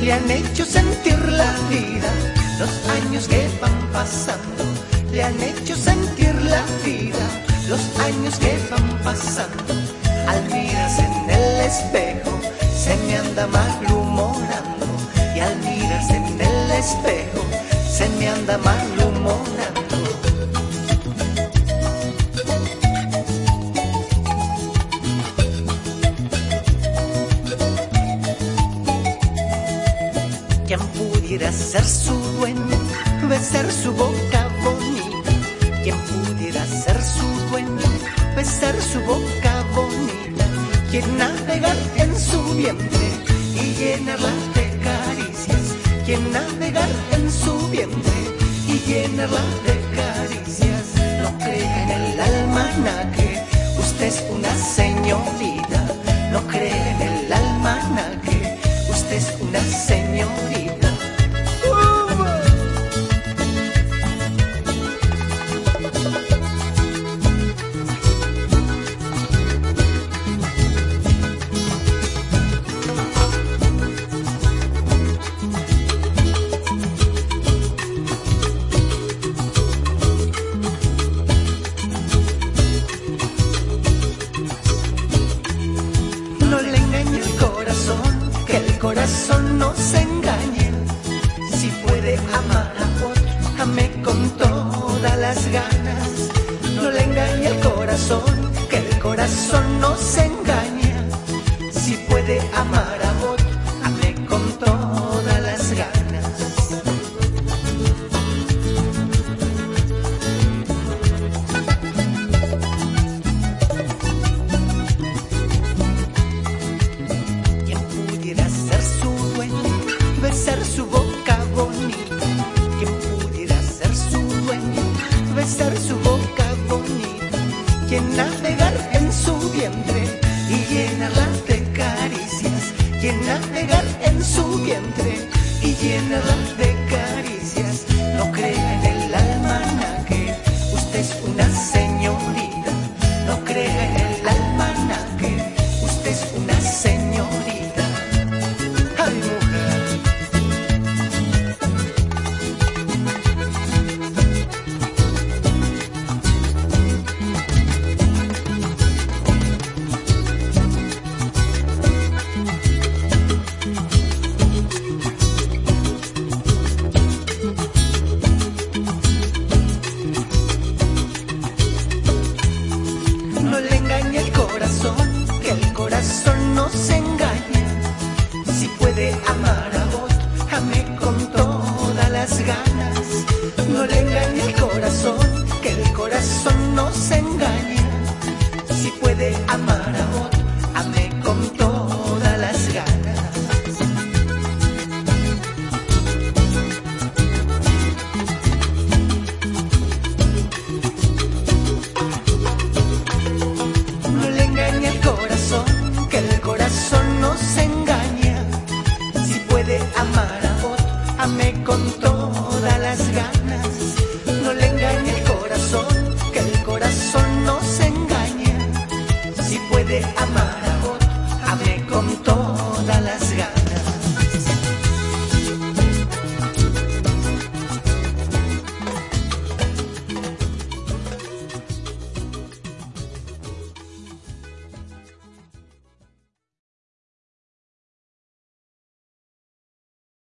le han hecho sentir la vida. Los años que van pasando le han hecho sentir la vida. Los años que van pasando, al mirarse en el espejo se me anda malhumorando. Y al mirarse en el espejo se me anda malhumorando. Quien pudiera ser su dueño, besar su boca bonita. Quien pudiera ser su dueño, besar su boca bonita. Quien navegar en su vientre y llenarla de caricias. Quien navegar en su vientre y llenarla de caricias. No crea en el almanaque, usted es una señorita. No cree en el almanaque, usted es una señorita. No le engañe el corazón, que el corazón no se engañe. Si puede amar a otro, ame con todas las ganas. No le engañe el corazón, que el corazón no se engañe. Si puede amar a otro, ame con todas las ganas. Besar su boca bonita. Quien pudiera ser su dueño, besar su boca bonita. Quien navegar en su vientre y llenarla de caricias. Quien navegar en su vientre y llenarla de caricias. No crea en el almanaque, usted es una señorita. No crea en el almanaque, usted es una señorita. Ay, mujer. No le engañe el corazón, que el corazón no se engaña. Si puede amar a otro, ame con todas las ganas. No le engañe el corazón, que el corazón no se engaña. Si puede amar a otro, ame con todas las ganas. No le engañe el corazón, que el corazón no se engaña. Si puede amar a otro, ame con todas las ganas.